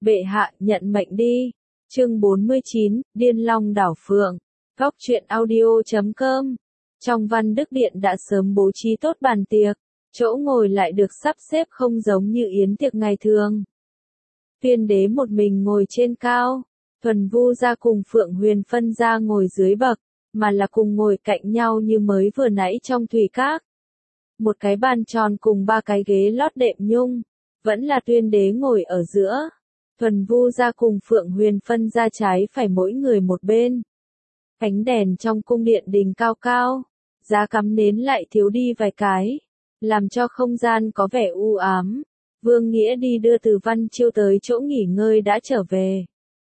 Bệ hạ, nhận mệnh đi. Chương 49, Điên Long Đảo Phượng. Góc truyện audio.com. Trong Văn Đức Điện đã sớm bố trí tốt bàn tiệc, chỗ ngồi lại được sắp xếp không giống như yến tiệc ngày thường. Tuyên đế một mình ngồi trên cao, Thuần Vu gia cùng Phượng Huyền phân ra ngồi dưới bậc, mà là cùng ngồi cạnh nhau như mới vừa nãy trong thủy các. Một cái bàn tròn cùng 3 cái ghế lót đệm nhung, vẫn là tuyên đế ngồi ở giữa. Thuần Vu gia cùng Phượng Huyền phân ra trái phải mỗi người một bên. Ánh đèn trong cung điện đình cao cao, giá cắm nến lại thiếu đi vài cái, làm cho không gian có vẻ u ám. Vương Nghĩa đi đưa Từ Văn Chiêu tới chỗ nghỉ ngơi đã trở về.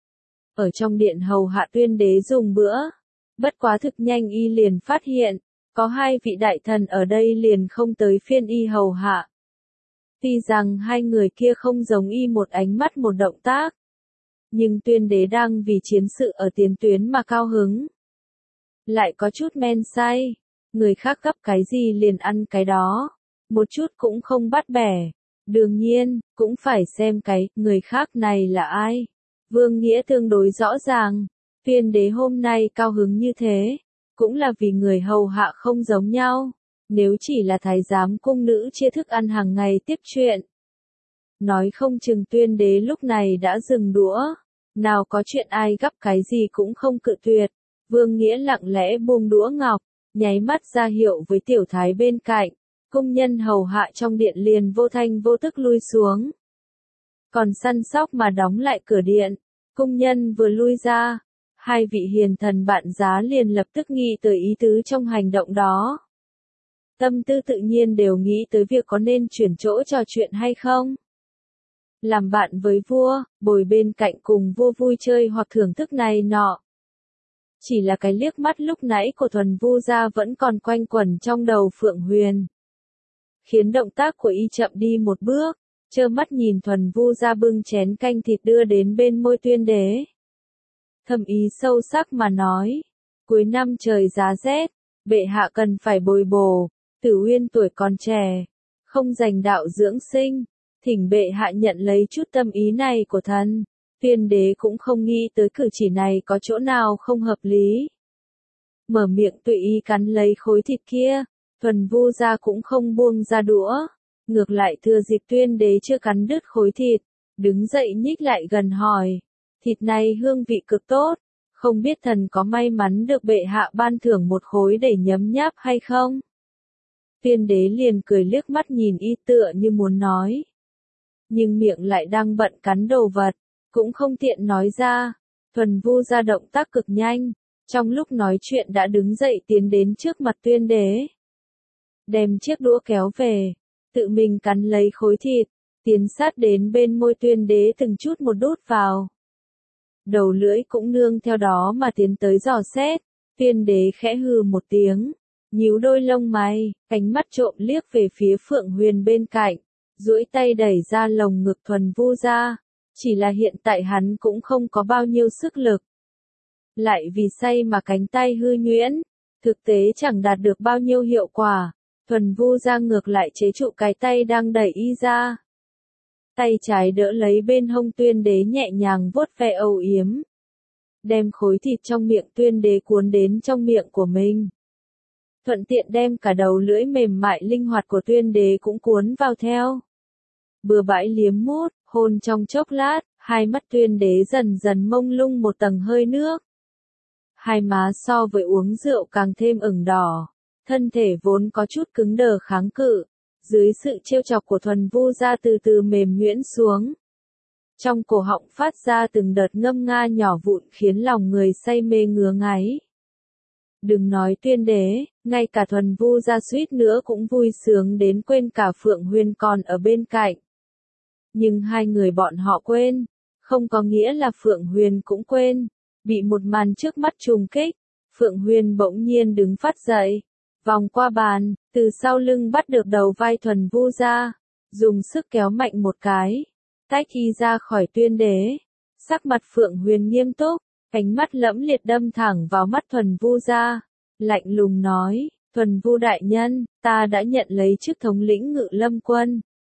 Ở trong điện hầu hạ tuyên đế dùng bữa, bất quá thực nhanh y liền phát hiện, có 2 vị đại thần ở đây liền không tới phiên y hầu hạ. Tuy rằng 2 người kia không giống y một ánh mắt một động tác, nhưng tuyên đế đang vì chiến sự ở tiền tuyến mà cao hứng. Lại có chút men say, người khác gấp cái gì liền ăn cái đó, một chút cũng không bắt bẻ. Đương nhiên, cũng phải xem cái người khác này là ai. Vương Nghĩa tương đối rõ ràng, tuyên đế hôm nay cao hứng như thế, cũng là vì người hầu hạ không giống nhau. Nếu chỉ là thái giám cung nữ chia thức ăn hàng ngày tiếp chuyện, nói không chừng tuyên đế lúc này đã dừng đũa, nào có chuyện ai gấp cái gì cũng không cự tuyệt. Vương Nghĩa lặng lẽ buông đũa ngọc, nháy mắt ra hiệu với tiểu thái bên cạnh, cung nhân hầu hạ trong điện liền vô thanh vô tức lui xuống. Còn săn sóc mà đóng lại cửa điện, cung nhân vừa lui ra, 2 vị hiền thần bạn giá liền lập tức nghĩ tới ý tứ trong hành động đó. Tâm tư tự nhiên đều nghĩ tới việc có nên chuyển chỗ trò chuyện hay không. Làm bạn với vua, bồi bên cạnh cùng vua vui chơi hoặc thưởng thức này nọ. Chỉ là cái liếc mắt lúc nãy của Thuần Vu gia vẫn còn quanh quẩn trong đầu Phượng Huyền, khiến động tác của y chậm đi một bước, trơ mắt nhìn Thuần Vu gia bưng chén canh thịt đưa đến bên môi tuyên đế. Thầm ý sâu sắc mà nói, cuối năm trời giá rét, bệ hạ cần phải bồi bổ, Tử Uyên tuổi còn trẻ, không dành đạo dưỡng sinh, thỉnh bệ hạ nhận lấy chút tâm ý này của thần. Tuyên đế cũng không nghĩ tới cử chỉ này có chỗ nào không hợp lý. Mở miệng tùy ý cắn lấy khối thịt kia, Thuần Vu gia cũng không buông ra đũa, ngược lại thừa dịp tuyên đế chưa cắn đứt khối thịt, đứng dậy nhích lại gần hỏi, thịt này hương vị cực tốt, không biết thần có may mắn được bệ hạ ban thưởng một khối để nhấm nháp hay không? Tuyên đế liền cười liếc mắt nhìn y tựa như muốn nói, nhưng miệng lại đang bận cắn đồ vật, cũng không tiện nói ra. Thuần Vu gia động tác cực nhanh, trong lúc nói chuyện đã đứng dậy tiến đến trước mặt tuyên đế, đem chiếc đũa kéo về, tự mình cắn lấy khối thịt, tiến sát đến bên môi tuyên đế từng chút một đút vào. Đầu lưỡi cũng nương theo đó mà tiến tới dò xét. Tuyên đế khẽ hừ một tiếng, nhíu đôi lông mày, ánh mắt trộm liếc về phía Phượng Huyền bên cạnh, duỗi tay đẩy ra lồng ngực Thuần Vu gia. Chỉ là hiện tại hắn cũng không có bao nhiêu sức lực. Lại vì say mà cánh tay hư nhuyễn, thực tế chẳng đạt được bao nhiêu hiệu quả. Thuần Vu gia ngược lại chế trụ cái tay đang đẩy y ra. Tay trái đỡ lấy bên hông tuyên đế nhẹ nhàng vuốt ve âu yếm. Đem khối thịt trong miệng tuyên đế cuốn đến trong miệng của mình. Thuận tiện đem cả đầu lưỡi mềm mại linh hoạt của tuyên đế cũng cuốn vào theo. Bừa bãi liếm mút, hôn trong chốc lát, hai mắt tuyên đế dần dần mông lung một tầng hơi nước. Hai má so với uống rượu càng thêm ửng đỏ, thân thể vốn có chút cứng đờ kháng cự, dưới sự trêu chọc của Thuần Vu gia từ từ mềm nhuyễn xuống. Trong cổ họng phát ra từng đợt ngâm nga nhỏ vụn khiến lòng người say mê ngứa ngáy. Đừng nói tuyên đế, ngay cả Thuần Vu gia suýt nữa cũng vui sướng đến quên cả Phượng Huyền còn ở bên cạnh. Nhưng 2 người bọn họ quên, không có nghĩa là Phượng Huyền cũng quên. Bị một màn trước mắt trùng kích, Phượng Huyền bỗng nhiên đứng phát dậy, vòng qua bàn, từ sau lưng bắt được đầu vai Thuần Vu gia, dùng sức kéo mạnh một cái, tách y ra khỏi tuyên đế. Sắc mặt Phượng Huyền nghiêm túc, ánh mắt lẫm liệt đâm thẳng vào mắt Thuần Vu gia, lạnh lùng nói, Thuần Vu đại nhân, ta đã nhận lấy chức thống lĩnh Ngự Lâm quân,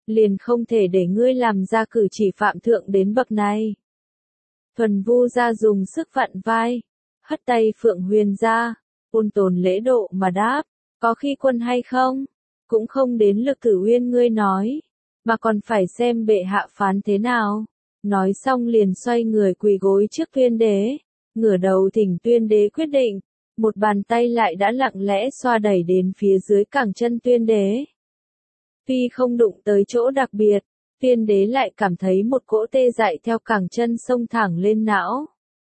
liền không thể để ngươi làm ra cử chỉ phạm thượng đến bậc này. Thuần Vu Gia dùng sức vặn vai, hất tay Phượng Huyền ra, ôn tồn lễ độ mà đáp, có khi quân hay không, cũng không đến Lực Tử Uyên ngươi nói, mà còn phải xem bệ hạ phán thế nào. Nói xong liền xoay người quỳ gối trước Tuyên Đế, ngửa đầu thỉnh Tuyên Đế quyết định, một bàn tay lại đã lặng lẽ xoa đẩy đến phía dưới cẳng chân Tuyên Đế. Tuy không đụng tới chỗ đặc biệt, Tuyên Đế lại cảm thấy một cỗ tê dại theo cẳng chân xông thẳng lên não.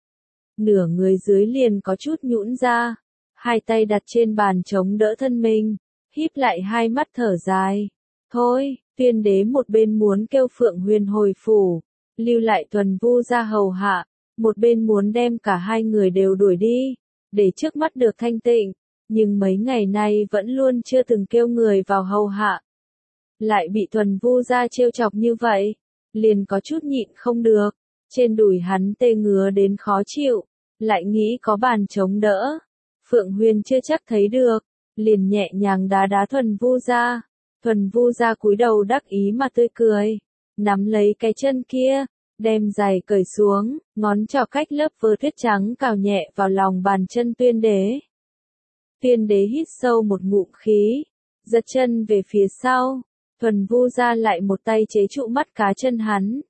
Nửa người dưới liền có chút nhũn ra, hai tay đặt trên bàn chống đỡ thân mình, híp lại hai mắt thở dài. Thôi, Tuyên Đế một bên muốn kêu Phượng Huyền hồi phủ, lưu lại Thuần Vu Gia hầu hạ, một bên muốn đem cả hai người đều đuổi đi, để trước mắt được thanh tịnh, nhưng mấy ngày nay vẫn luôn chưa từng kêu người vào hầu hạ. Lại bị Thuần Vu Gia trêu chọc như vậy, liền có chút nhịn không được, trên đùi hắn tê ngứa đến khó chịu, lại nghĩ có bàn chống đỡ. Phượng Huyền chưa chắc thấy được, liền nhẹ nhàng đá đá Thuần Vu Gia. Thuần Vu Gia cúi đầu đắc ý mà tươi cười, nắm lấy cái chân kia, đem giày cởi xuống, ngón trỏ cách lớp vớ tuyết trắng cào nhẹ vào lòng bàn chân Tuyên Đế. Tuyên Đế hít sâu một ngụm khí, giật chân về phía sau, Thuần Vu Gia lại một tay chế trụ mắt cá chân hắn.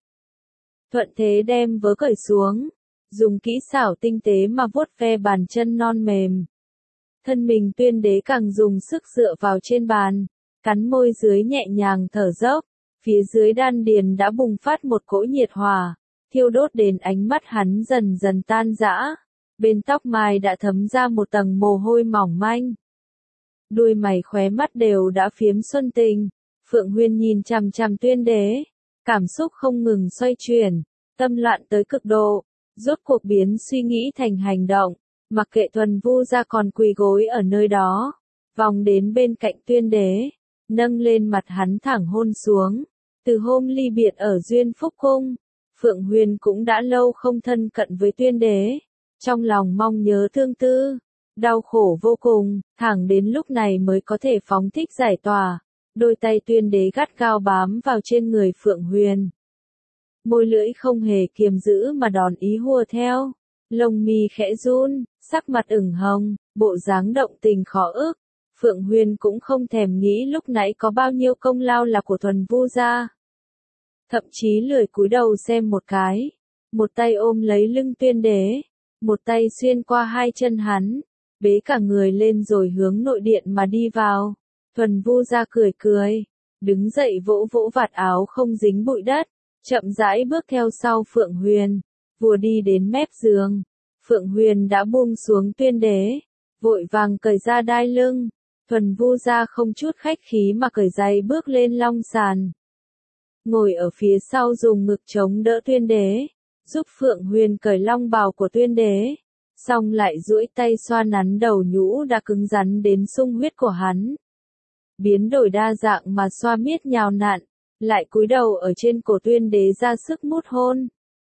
Thuận thế đem vớ cởi xuống, dùng kỹ xảo tinh tế mà vuốt ve bàn chân non mềm. Thân mình Tuyên Đế càng dùng sức dựa vào trên bàn, cắn môi dưới nhẹ nhàng thở dốc, phía dưới đan điền đã bùng phát một cỗ nhiệt hỏa, thiêu đốt đến ánh mắt hắn dần dần tan rã, bên tóc mai đã thấm ra một tầng mồ hôi mỏng manh. Đuôi mày khóe mắt đều đã phiếm xuân tình, Phượng Huyền nhìn chằm chằm Tuyên Đế, cảm xúc không ngừng xoay chuyển, tâm loạn tới cực độ, rốt cuộc biến suy nghĩ thành hành động, mặc kệ Thuần Vu Gia còn quỳ gối ở nơi đó, vòng đến bên cạnh Tuyên Đế, nâng lên mặt hắn thẳng hôn xuống. Từ hôm ly biệt ở Duyên Phúc Cung, Phượng Huyền cũng đã lâu không thân cận với Tuyên Đế, trong lòng mong nhớ thương tư, đau khổ vô cùng, thẳng đến lúc này mới có thể phóng thích giải tỏa. Đôi tay Tuyên Đế gắt gao bám vào trên người Phượng Huyền. Môi lưỡi không hề kiềm giữ mà đòn ý hùa theo, lông mi khẽ run, sắc mặt ửng hồng, bộ dáng động tình khó ức. Phượng Huyền cũng không thèm nghĩ lúc nãy có bao nhiêu công lao là của Thuần Vu Gia. Thậm chí lười cúi đầu xem một cái, một tay ôm lấy lưng Tuyên Đế, một tay xuyên qua hai chân hắn, bế cả người lên rồi hướng nội điện mà đi vào. Thuần Vu Gia cười cười, đứng dậy vỗ vỗ vạt áo không dính bụi đất, chậm rãi bước theo sau Phượng Huyền, vừa đi đến mép giường. Phượng Huyền đã buông xuống Tuyên Đế, vội vàng cởi ra đai lưng. Thuần Vu Gia không chút khách khí mà cởi giày bước lên long sàn. Ngồi ở phía sau dùng ngực chống đỡ Tuyên Đế, giúp Phượng Huyền cởi long bào của Tuyên Đế, xong lại duỗi tay xoa nắn đầu nhũ đã cứng rắn đến sung huyết của hắn. Biến đổi đa dạng mà xoa miết nhào nặn, lại cúi đầu ở trên cổ Tuyên Đế ra sức mút hôn.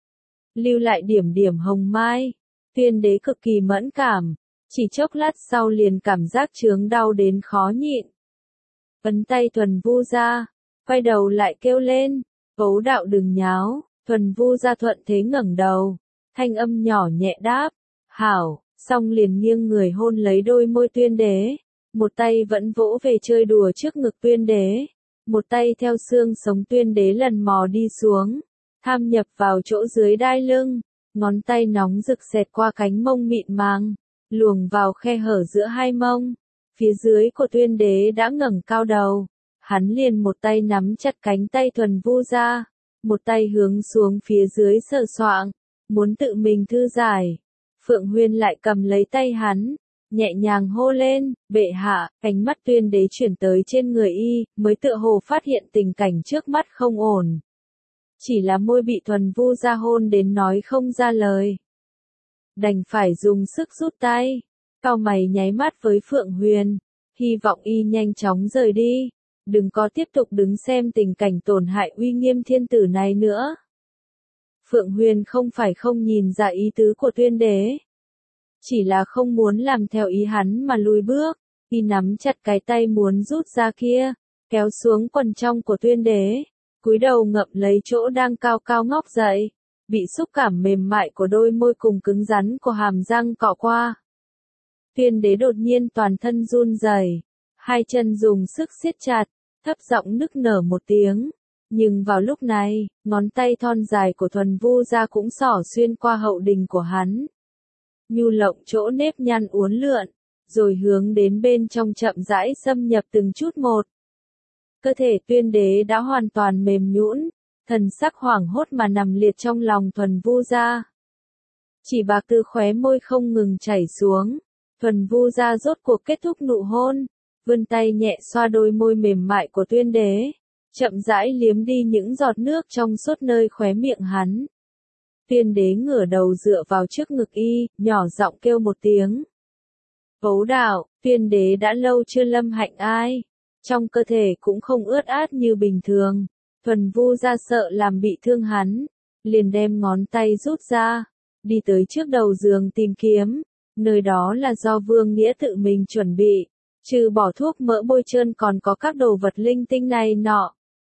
Lưu lại điểm điểm hồng mai, Tuyên Đế cực kỳ mẫn cảm, chỉ chốc lát sau liền cảm giác chướng đau đến khó nhịn. Ấn tay Thuần Vu Gia, quay đầu lại kêu lên, Ấu đạo đừng nháo. Thuần Vu Gia thuận thế ngẩng đầu, thanh âm nhỏ nhẹ đáp, hảo, xong liền nghiêng người hôn lấy đôi môi Tuyên Đế, một tay vẫn vỗ về chơi đùa trước ngực Tuyên Đế, một tay theo xương sống Tuyên Đế lần mò đi xuống, tham nhập vào chỗ dưới đai lưng, ngón tay nóng rực xẹt qua cánh mông mịn màng, luồng vào khe hở giữa hai mông. Phía dưới của Tuyên Đế đã ngẩng cao đầu, hắn liền một tay nắm chặt cánh tay Thuần Vu Gia, một tay hướng xuống phía dưới sờ soạng, muốn tự mình thư giải. Phượng Huyền lại cầm lấy tay hắn, nhẹ nhàng hô lên, bệ hạ. Ánh mắt Tuyên Đế chuyển tới trên người y, mới tựa hồ phát hiện tình cảnh trước mắt không ổn. Chỉ là môi bị Thuần Vu Gia hôn đến nói không ra lời. Đành phải dùng sức rút tay, cau mày nháy mắt với Phượng Huyền, hy vọng y nhanh chóng rời đi, đừng có tiếp tục đứng xem tình cảnh tổn hại uy nghiêm thiên tử này nữa. Phượng Huyền không phải không nhìn ra ý tứ của Tuyên Đế, chỉ là không muốn làm theo ý hắn mà lùi bước, y nắm chặt cái tay muốn rút ra kia, kéo xuống quần trong của Tuyên Đế, cúi đầu ngậm lấy chỗ đang cao cao ngóc dậy, bị xúc cảm mềm mại của đôi môi cùng cứng rắn của hàm răng cọ qua. Tuyên đế đột nhiên toàn thân run rẩy, hai chân dùng sức siết chặt, thấp giọng nức nở một tiếng. Nhưng vào lúc này, ngón tay thon dài của Thuần Vu Gia cũng xỏ xuyên qua hậu đình của hắn. Nhu lộng chỗ nếp nhăn uốn lượn, rồi hướng đến bên trong chậm rãi xâm nhập từng chút một. Cơ thể Tuyên đế đã hoàn toàn mềm nhũn, thần sắc hoảng hốt mà nằm liệt trong lòng Thuần Vu Gia. Chỉ bạc từ khóe môi không ngừng chảy xuống, Thuần Vu Gia rốt cuộc kết thúc nụ hôn, vươn tay nhẹ xoa đôi môi mềm mại của Tuyên đế, chậm rãi liếm đi những giọt nước trong suốt nơi khóe miệng hắn. Tuyên đế ngửa đầu dựa vào trước ngực y, nhỏ giọng kêu một tiếng. Vấu đạo, Tuyên đế đã lâu chưa lâm hạnh ai, trong cơ thể cũng không ướt át như bình thường. Thuần Vu Gia sợ làm bị thương hắn, liền đem ngón tay rút ra, đi tới trước đầu giường tìm kiếm, nơi đó là do Vương Nghĩa tự mình chuẩn bị, trừ bỏ thuốc mỡ bôi trơn còn có các đồ vật linh tinh này nọ.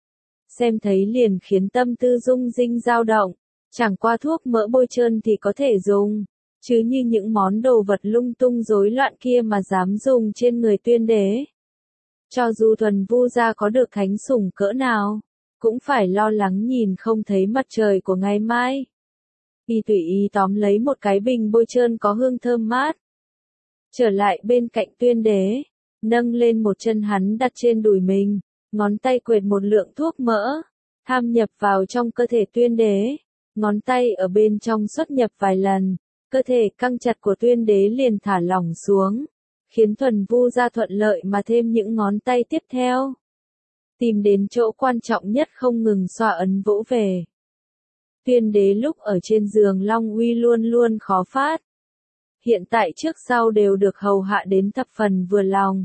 Xem thấy liền khiến tâm tư rung rinh dao động, chẳng qua thuốc mỡ bôi trơn thì có thể dùng, chứ như những món đồ vật lung tung rối loạn kia mà dám dùng trên người Tuyên đế. Cho dù Thuần Vu Gia có được thánh sủng cỡ nào, cũng phải lo lắng nhìn không thấy mặt trời của ngày mai. Y tùy ý tóm lấy một cái bình bôi trơn có hương thơm mát. Trở lại bên cạnh Tuyên đế, nâng lên một chân hắn đặt trên đùi mình, ngón tay quệt một lượng thuốc mỡ, tham nhập vào trong cơ thể Tuyên đế, ngón tay ở bên trong xuất nhập vài lần, cơ thể căng chặt của Tuyên đế liền thả lỏng xuống, khiến Thuần Vu Gia thuận lợi mà thêm những ngón tay tiếp theo. Tìm đến chỗ quan trọng nhất không ngừng xoa ấn vỗ về. Tuyên đế lúc ở trên giường Long Uy luôn luôn khó phát. Hiện tại trước sau đều được hầu hạ đến thập phần vừa lòng.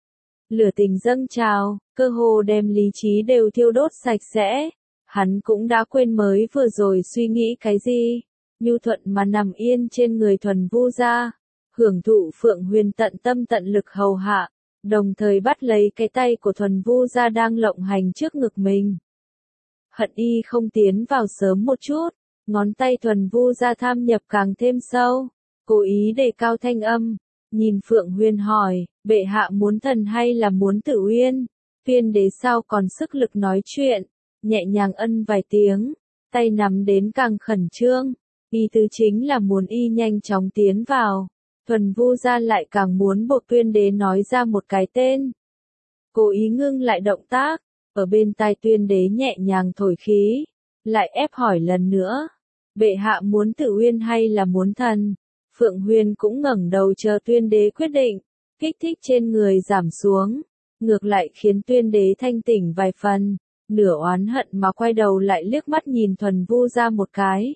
Lửa tình dâng trào, cơ hồ đem lý trí đều thiêu đốt sạch sẽ. Hắn cũng đã quên mới vừa rồi suy nghĩ cái gì. Nhu thuận mà nằm yên trên người Thuần Vu Gia, hưởng thụ Phượng Huyền tận tâm tận lực hầu hạ, đồng thời bắt lấy cái tay của Thuần Vu Gia đang lộng hành trước ngực mình. Hận y không tiến vào sớm một chút, ngón tay Thuần Vu Gia tham nhập càng thêm sâu, cố ý đề cao thanh âm, nhìn Phượng Huyền hỏi, bệ hạ muốn thần hay là muốn Tử Uyên? Tuyên đế sao còn sức lực nói chuyện, nhẹ nhàng ân vài tiếng, tay nắm đến càng khẩn trương, ý tứ chính là muốn y nhanh chóng tiến vào. Thuần Vu Gia lại càng muốn buộc Tuyên đế nói ra một cái tên. Cố ý ngưng lại động tác, ở bên tai Tuyên đế nhẹ nhàng thổi khí, lại ép hỏi lần nữa. Bệ hạ muốn Tử Uyên hay là muốn thần? Phượng Huyền cũng ngẩng đầu chờ Tuyên đế quyết định, kích thích trên người giảm xuống, ngược lại khiến Tuyên đế thanh tỉnh vài phần, nửa oán hận mà quay đầu lại liếc mắt nhìn Thuần Vu Gia một cái.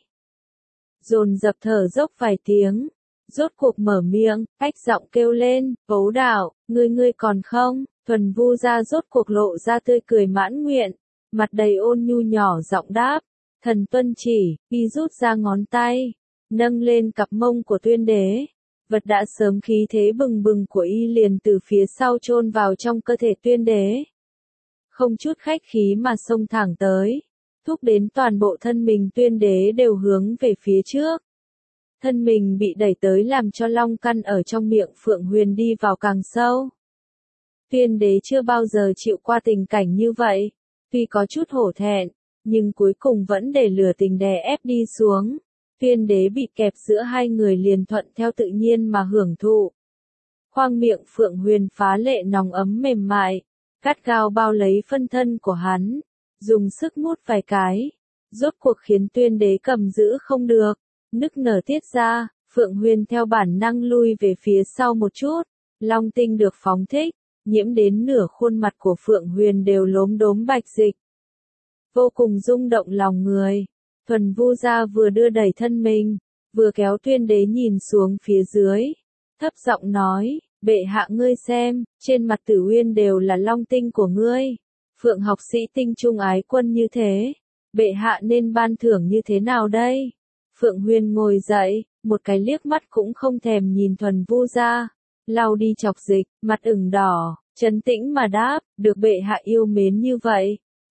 Dồn dập thở dốc vài tiếng, rốt cuộc mở miệng, ách giọng kêu lên, Vấu đạo, ngươi còn không? Thuần Vu Gia rốt cuộc lộ ra tươi cười mãn nguyện, mặt đầy ôn nhu nhỏ giọng đáp, thần tuân chỉ. Y rút ra ngón tay, nâng lên cặp mông của Tuyên đế, vật đã sớm khí thế bừng bừng của y liền từ phía sau chôn vào trong cơ thể Tuyên đế. Không chút khách khí mà xông thẳng tới, thúc đến toàn bộ thân mình Tuyên đế đều hướng về phía trước. Thân mình bị đẩy tới làm cho long căn ở trong miệng Phượng Huyền đi vào càng sâu. Tuyên đế chưa bao giờ chịu qua tình cảnh như vậy, tuy có chút hổ thẹn, nhưng cuối cùng vẫn để lửa tình đè ép đi xuống. Tuyên đế bị kẹp giữa hai người liền thuận theo tự nhiên mà hưởng thụ. Khoang miệng Phượng Huyền phá lệ nóng ấm mềm mại, gắt gao bao lấy phân thân của hắn, dùng sức mút vài cái, rốt cuộc khiến Tuyên đế cầm giữ không được, nức nở tiết ra. Phượng Huyền theo bản năng lui về phía sau một chút, long tinh được phóng thích, nhiễm đến nửa khuôn mặt của Phượng Huyền đều lốm đốm bạch dịch. Vô cùng rung động lòng người, Thuần Vu Gia vừa đưa đẩy thân mình, vừa kéo Tuyên đế nhìn xuống phía dưới, thấp giọng nói, bệ hạ ngươi xem, trên mặt Tử Uyên đều là long tinh của ngươi. Phượng học sĩ tinh trung ái quân như thế, bệ hạ nên ban thưởng như thế nào đây? Phượng Huyền ngồi dậy, một cái liếc mắt cũng không thèm nhìn Thuần Vu Gia, lau đi chọc dịch, mặt ửng đỏ, trấn tĩnh mà đáp, được bệ hạ yêu mến như vậy,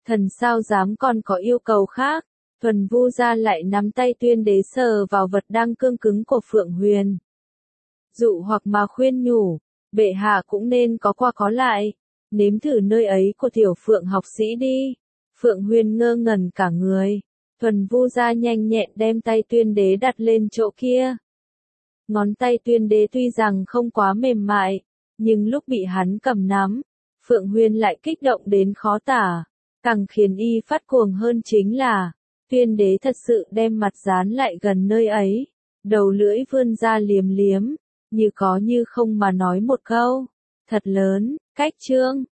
Thần sao dám còn có yêu cầu khác. Thuần Vu Gia lại nắm tay Tuyên Đế sờ vào vật đang cương cứng của Phượng Huyền. Dụ hoặc mà khuyên nhủ, bệ hạ cũng nên có qua có lại, nếm thử nơi ấy của tiểu Phượng học sĩ đi. Phượng Huyền ngơ ngẩn cả người. Thuần Vu Gia nhanh nhẹn đem tay Tuyên Đế đặt lên chỗ kia. Ngón tay Tuyên Đế tuy rằng không quá mềm mại, nhưng lúc bị hắn cầm nắm, Phượng Huyền lại kích động đến khó tả. Càng khiến y phát cuồng hơn chính là, Tuyên Đế thật sự đem mặt dán lại gần nơi ấy, đầu lưỡi vươn ra liếm liếm, như có như không mà nói một câu, thật lớn, cách trương.